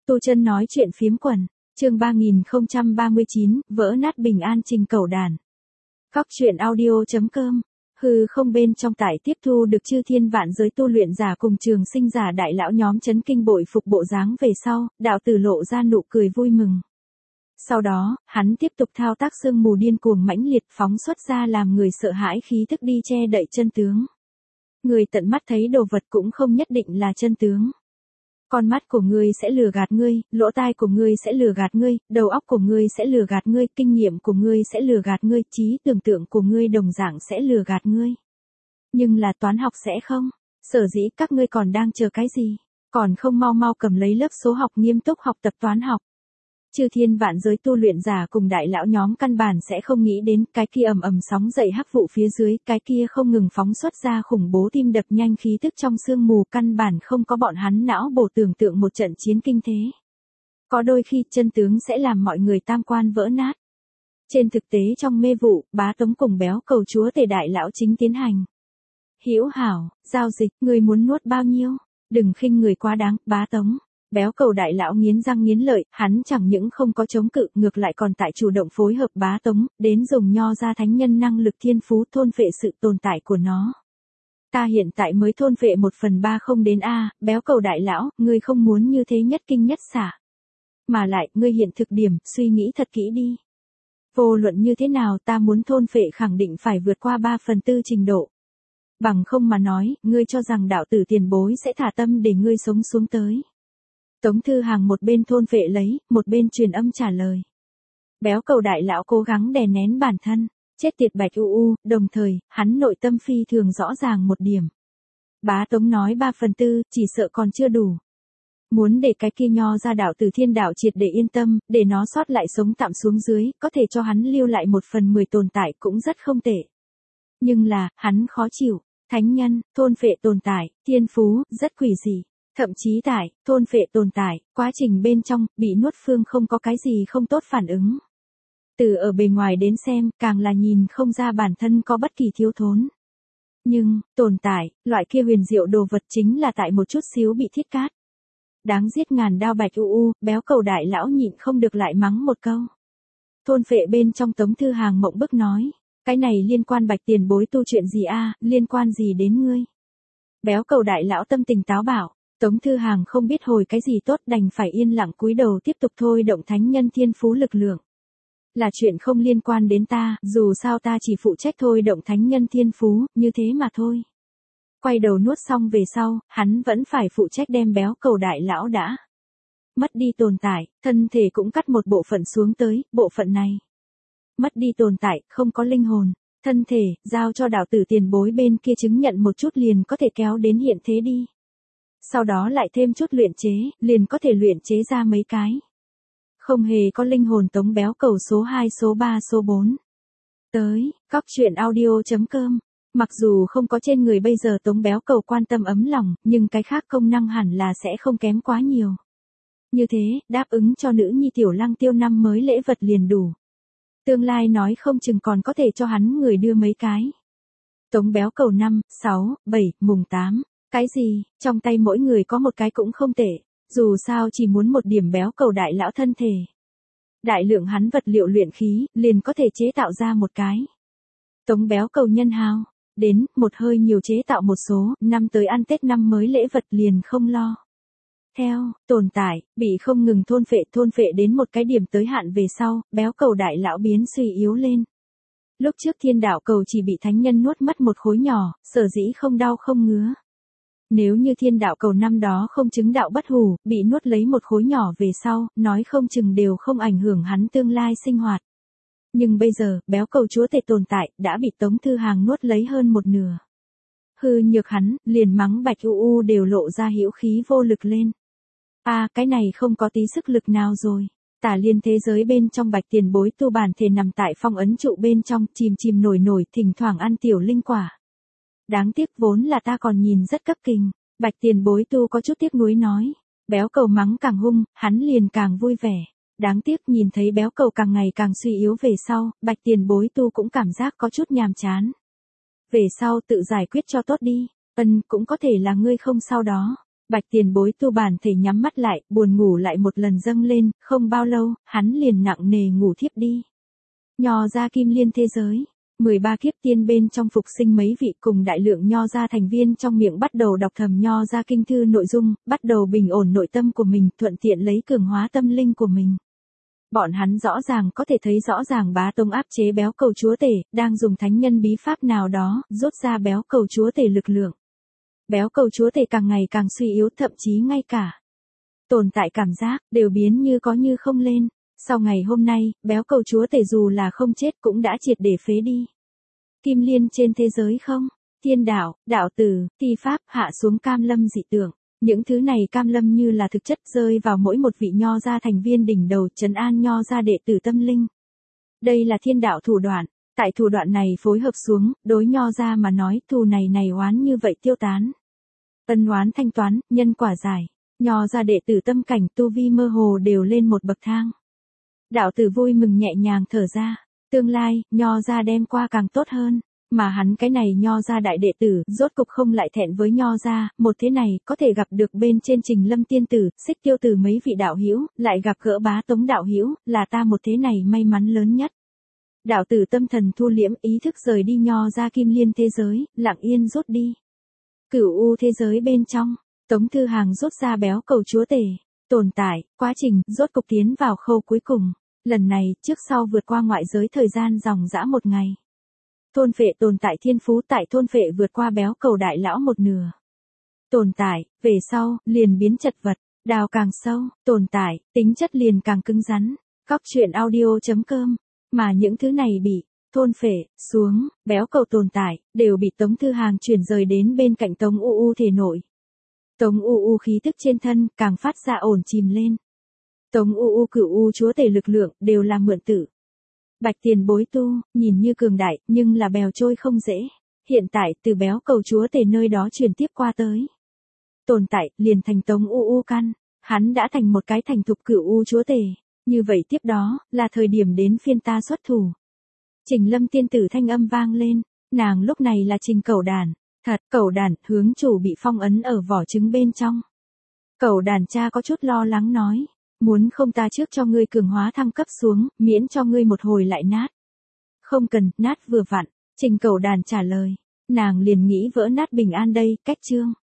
Tu Chân nói chuyện phiếm quần, chương 3039, vỡ nát bình an trình cầu đàn. Các chuyện audio.com, hư không bên trong tải tiếp thu được chư thiên vạn giới tu luyện giả cùng trường sinh giả đại lão nhóm chấn kinh bội phục bộ dáng về sau, đạo tử lộ ra nụ cười vui mừng. Sau đó, hắn tiếp tục thao tác sương mù điên cuồng mãnh liệt phóng xuất ra làm người sợ hãi khí thức đi che đậy chân tướng. Người tận mắt thấy đồ vật cũng không nhất định là chân tướng. Con mắt của ngươi sẽ lừa gạt ngươi, lỗ tai của ngươi sẽ lừa gạt ngươi, đầu óc của ngươi sẽ lừa gạt ngươi, kinh nghiệm của ngươi sẽ lừa gạt ngươi, trí tưởng tượng của ngươi đồng dạng sẽ lừa gạt ngươi. Nhưng là toán học sẽ không. Sở dĩ các ngươi còn đang chờ cái gì? Còn không mau mau cầm lấy lớp số học nghiêm túc học tập toán học. Chư thiên vạn giới tu luyện giả cùng đại lão nhóm căn bản sẽ không nghĩ đến cái kia ầm ầm sóng dậy hắc vụ phía dưới, cái kia không ngừng phóng xuất ra khủng bố tim đập nhanh khí tức trong sương mù, căn bản không có bọn hắn não bổ tưởng tượng một trận chiến kinh thế. Có đôi khi chân tướng sẽ làm mọi người tam quan vỡ nát. Trên thực tế trong mê vụ, Bá Tống cùng Béo Cầu chúa tể đại lão chính tiến hành. Hữu hảo, giao dịch, người muốn nuốt bao nhiêu? Đừng khinh người quá đáng, Bá Tống. Béo Cầu đại lão nghiến răng nghiến lợi, hắn chẳng những không có chống cự, ngược lại còn tại chủ động phối hợp Bá Tống, đến dùng nho ra thánh nhân năng lực thiên phú thôn phệ sự tồn tại của nó. Ta hiện tại mới thôn phệ 1/3 không đến a, Béo Cầu đại lão, ngươi không muốn như thế nhất kinh nhất xả. Mà lại, ngươi hiện thực điểm, suy nghĩ thật kỹ đi. Vô luận như thế nào ta muốn thôn phệ khẳng định phải vượt qua 3/4 trình độ. Bằng không mà nói, ngươi cho rằng đạo tử tiền bối sẽ thả tâm để ngươi sống xuống tới. Tống Thư Hàng một bên thôn phệ lấy, một bên truyền âm trả lời. Béo Cầu đại lão cố gắng đè nén bản thân, chết tiệt Bạch U, đồng thời, hắn nội tâm phi thường rõ ràng một điểm. Bá Tống nói 3/4, chỉ sợ còn chưa đủ. Muốn để cái kia nho ra đạo tử thiên đạo triệt để yên tâm, để nó sót lại sống tạm xuống dưới, có thể cho hắn lưu lại 1/10 tồn tại cũng rất không tệ. Nhưng là, hắn khó chịu, thánh nhân, thôn phệ tồn tại, thiên phú, rất quỷ dị. Thậm chí tại, thôn phệ tồn tại, quá trình bên trong, bị nuốt phương không có cái gì không tốt phản ứng. Từ ở bề ngoài đến xem, càng là nhìn không ra bản thân có bất kỳ thiếu thốn. Nhưng, tồn tại, loại kia huyền diệu đồ vật chính là tại một chút xíu bị thiết cát. Đáng giết ngàn đao Bạch Béo Cầu đại lão nhịn không được lại mắng một câu. Thôn phệ bên trong Tống Thư Hàng mộng bức nói, cái này liên quan Bạch tiền bối tu chuyện gì a, liên quan gì đến ngươi? Béo Cầu đại lão tâm tình táo bạo. Tống Thư Hàng không biết hồi cái gì tốt, đành phải yên lặng cúi đầu tiếp tục thôi động thánh nhân thiên phú lực lượng. Là chuyện không liên quan đến ta, dù sao ta chỉ phụ trách thôi động thánh nhân thiên phú, như thế mà thôi. Quay đầu nuốt xong về sau, hắn vẫn phải phụ trách đem Béo Cầu đại lão đã mất đi tồn tại, thân thể cũng cắt một bộ phận xuống tới, bộ phận này. Mất đi tồn tại, không có linh hồn, thân thể, giao cho đạo tử tiền bối bên kia chứng nhận một chút liền có thể kéo đến hiện thế đi. Sau đó lại thêm chút luyện chế, liền có thể luyện chế ra mấy cái. Không hề có linh hồn Tống Béo Cầu số 2, số 3, số 4. Tới, các chuyện audio.com. Mặc dù không có trên người bây giờ Tống Béo Cầu quan tâm ấm lòng, nhưng cái khác công năng hẳn là sẽ không kém quá nhiều. Như thế, đáp ứng cho nữ nhi Tiểu Lăng Tiêu năm mới lễ vật liền đủ. Tương lai nói không chừng còn có thể cho hắn người đưa mấy cái. Tống Béo Cầu 5, 6, 7, mùng 8. Cái gì, trong tay mỗi người có một cái cũng không tệ, dù sao chỉ muốn một điểm Béo Cầu đại lão thân thể. Đại lượng hắn vật liệu luyện khí, liền có thể chế tạo ra một cái. Tống Béo Cầu nhân hao, đến, một hơi nhiều chế tạo một số, năm tới ăn Tết năm mới lễ vật liền không lo. Theo, tồn tại, bị không ngừng thôn phệ đến một cái điểm tới hạn về sau, Béo Cầu đại lão biến suy yếu lên. Lúc trước thiên đạo cầu chỉ bị thánh nhân nuốt mất một khối nhỏ, sở dĩ không đau không ngứa. Nếu như thiên đạo cầu năm đó không chứng đạo bất hủ, bị nuốt lấy một khối nhỏ về sau, nói không chừng đều không ảnh hưởng hắn tương lai sinh hoạt. Nhưng bây giờ, Béo Cầu chúa tể tồn tại, đã bị Tống Thư Hàng nuốt lấy hơn một nửa. Hư nhược hắn, liền mắng Bạch đều lộ ra hữu khí vô lực lên. Cái này không có tí sức lực nào rồi. Tả liên thế giới bên trong Bạch tiền bối tu bản thể nằm tại phong ấn trụ bên trong, chìm nổi, thỉnh thoảng ăn tiểu linh quả. Đáng tiếc vốn là ta còn nhìn rất cấp kình. Bạch tiền bối tu có chút tiếc nuối nói. Béo Cầu mắng càng hung, hắn liền càng vui vẻ. Đáng tiếc nhìn thấy Béo Cầu càng ngày càng suy yếu về sau, Bạch tiền bối tu cũng cảm giác có chút nhàm chán. Về sau tự giải quyết cho tốt đi, cũng có thể là ngươi không sau đó. Bạch tiền bối tu bản thể nhắm mắt lại, buồn ngủ lại một lần dâng lên, không bao lâu, hắn liền nặng nề ngủ thiếp đi. Nho gia kim liên thế giới. 13 kiếp tiên bên trong phục sinh mấy vị cùng đại lượng nho gia thành viên trong miệng bắt đầu đọc thầm nho gia kinh thư nội dung, bắt đầu bình ổn nội tâm của mình, thuận tiện lấy cường hóa tâm linh của mình. Bọn hắn rõ ràng có thể thấy rõ ràng Bá Tông áp chế béo cầu chúa tể, đang dùng thánh nhân bí pháp nào đó, rút ra béo cầu chúa tể lực lượng. Béo cầu chúa tể càng ngày càng suy yếu, thậm chí ngay cả tồn tại cảm giác, đều biến như có như không lên. Sau ngày hôm nay, béo cầu chúa tể dù là không chết cũng đã triệt để phế đi. Kim liên trên thế giới không? Thiên đạo, đạo tử, thi pháp, hạ xuống cam lâm dị tượng. Những thứ này cam lâm như là thực chất rơi vào mỗi một vị nho gia thành viên đỉnh đầu, trấn an nho gia đệ tử tâm linh. Đây là thiên đạo thủ đoạn. Tại thủ đoạn này phối hợp xuống, đối nho gia mà nói, thù này oán như vậy tiêu tán. Ân oán thanh toán, nhân quả giải. Nho gia đệ tử tâm cảnh tu vi mơ hồ đều lên một bậc thang. Đạo tử vui mừng nhẹ nhàng thở ra, tương lai, nho gia đem qua càng tốt hơn, mà hắn cái này nho gia đại đệ tử, rốt cục không lại thẹn với nho gia, một thế này, có thể gặp được bên trên Trình Lâm tiên tử, Xích Tiêu tử mấy vị đạo hữu, lại gặp gỡ Bá Tống đạo hữu, là ta một thế này may mắn lớn nhất. Đạo tử tâm thần thu liễm, ý thức rời đi nho gia kim liên thế giới, lặng yên rút đi. Cửu u thế giới bên trong, Tống Thư Hàng rút ra béo cầu chúa tể. Tồn tại, quá trình, rốt cục tiến vào khâu cuối cùng. Lần này, trước sau vượt qua ngoại giới thời gian dòng dã một ngày. Thôn phệ tồn tại thiên phú tại thôn phệ vượt qua béo cầu đại lão một nửa. Tồn tại, về sau, liền biến chật vật, đào càng sâu, tồn tại, tính chất liền càng cứng rắn. Góc truyện audio.com. Mà những thứ này bị thôn phệ xuống, béo cầu tồn tại, đều bị Tống Thư Hàng chuyển rời đến bên cạnh Tống U thể nội. Tống U khí tức trên thân càng phát ra ổn chìm lên. Tống U cửu u chúa tể lực lượng đều là mượn tử. Bạch tiền bối tu, nhìn như cường đại, nhưng là bèo trôi không dễ. Hiện tại từ béo cầu chúa tể nơi đó truyền tiếp qua tới. Tồn tại, liền thành Tống U căn. Hắn đã thành một cái thành thục cửu u chúa tể. Như vậy tiếp đó, là thời điểm đến phiên ta xuất thủ. Trình Lâm tiên tử thanh âm vang lên. Nàng lúc này là Trình Cẩu Đản. Thật, Cẩu Đản, hướng chủ bị phong ấn ở vỏ trứng bên trong. Cẩu Đản cha có chút lo lắng nói. Muốn không ta trước cho ngươi cường hóa thăng cấp xuống, miễn cho ngươi một hồi lại nát. Không cần, nát vừa vặn. Trình Cẩu Đản trả lời. Nàng liền nghĩ vỡ nát bình an đây, cách chương.